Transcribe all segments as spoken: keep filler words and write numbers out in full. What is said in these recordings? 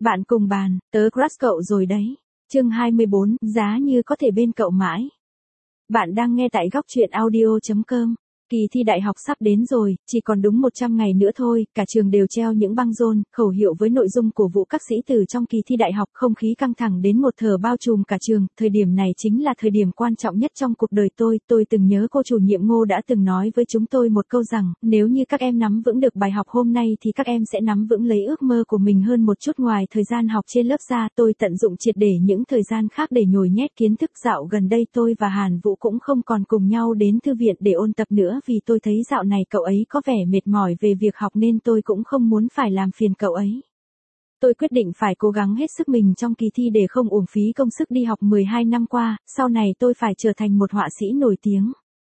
Bạn cùng bàn, tớ crush cậu rồi đấy. Chương hai mươi bốn, giá như có thể bên cậu mãi. Bạn đang nghe tại góc truyện audio chấm com. Kỳ thi đại học sắp đến rồi, chỉ còn đúng một trăm ngày nữa thôi, cả trường đều treo những băng rôn, khẩu hiệu với nội dung cổ vũ các sĩ tử trong kỳ thi đại học, không khí căng thẳng đến một thờ bao trùm cả trường, thời điểm này chính là thời điểm quan trọng nhất trong cuộc đời tôi, tôi từng nhớ cô chủ nhiệm Ngô đã từng nói với chúng tôi một câu rằng, nếu như các em nắm vững được bài học hôm nay thì các em sẽ nắm vững lấy ước mơ của mình hơn một chút. Ngoài thời gian học trên lớp ra, tôi tận dụng triệt để những thời gian khác để nhồi nhét kiến thức. Dạo gần đây tôi và Hàn Vũ cũng không còn cùng nhau đến thư viện để ôn tập nữa, vì tôi thấy dạo này cậu ấy có vẻ mệt mỏi về việc học nên tôi cũng không muốn phải làm phiền cậu ấy. Tôi quyết định phải cố gắng hết sức mình trong kỳ thi để không uổng phí công sức đi học mười hai năm qua, sau này tôi phải trở thành một họa sĩ nổi tiếng.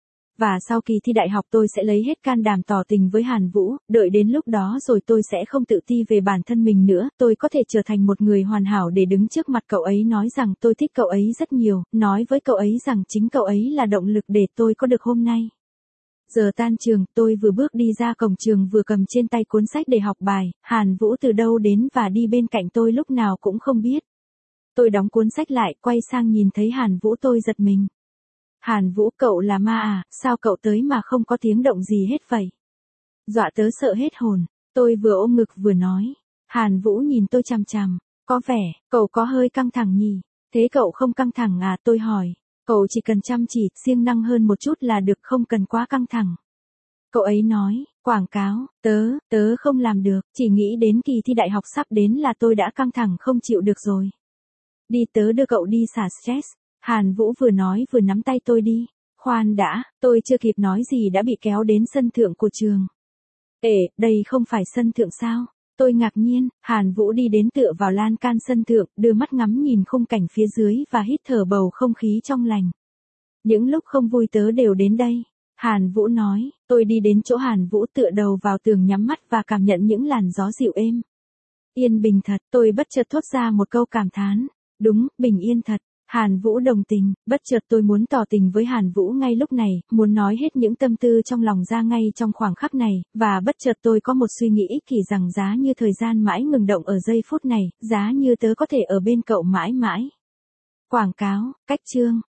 Và sau kỳ thi đại học tôi sẽ lấy hết can đảm tỏ tình với Hàn Vũ, đợi đến lúc đó rồi tôi sẽ không tự ti về bản thân mình nữa, tôi có thể trở thành một người hoàn hảo để đứng trước mặt cậu ấy nói rằng tôi thích cậu ấy rất nhiều, nói với cậu ấy rằng chính cậu ấy là động lực để tôi có được hôm nay. Giờ tan trường, tôi vừa bước đi ra cổng trường vừa cầm trên tay cuốn sách để học bài, Hàn Vũ từ đâu đến và đi bên cạnh tôi lúc nào cũng không biết. Tôi đóng cuốn sách lại, quay sang nhìn thấy Hàn Vũ tôi giật mình. Hàn Vũ, cậu là ma à, sao cậu tới mà không có tiếng động gì hết vậy? Dọa tớ sợ hết hồn, tôi vừa ôm ngực vừa nói. Hàn Vũ nhìn tôi chằm chằm, có vẻ, cậu có hơi căng thẳng nhỉ, thế cậu không căng thẳng à, tôi hỏi. Cậu chỉ cần chăm chỉ, siêng năng hơn một chút là được, không cần quá căng thẳng. Cậu ấy nói, quảng cáo, tớ, tớ không làm được, chỉ nghĩ đến kỳ thi đại học sắp đến là tôi đã căng thẳng không chịu được rồi. Đi, tớ đưa cậu đi xả stress. Hàn Vũ vừa nói vừa nắm tay tôi đi. Khoan đã, tôi chưa kịp nói gì đã bị kéo đến sân thượng của trường. Ê, đây không phải sân thượng sao? Tôi ngạc nhiên, Hàn Vũ đi đến tựa vào lan can sân thượng, đưa mắt ngắm nhìn khung cảnh phía dưới và hít thở bầu không khí trong lành. Những lúc không vui tớ đều đến đây. Hàn Vũ nói, tôi đi đến chỗ Hàn Vũ tựa đầu vào tường nhắm mắt và cảm nhận những làn gió dịu êm. Yên bình thật, tôi bất chợt thốt ra một câu cảm thán. Đúng, bình yên thật. Hàn Vũ đồng tình, bất chợt tôi muốn tỏ tình với Hàn Vũ ngay lúc này, muốn nói hết những tâm tư trong lòng ra ngay trong khoảng khắc này, và bất chợt tôi có một suy nghĩ ích kỷ rằng giá như thời gian mãi ngừng động ở giây phút này, giá như tớ có thể ở bên cậu mãi mãi. Quảng cáo, cách chương,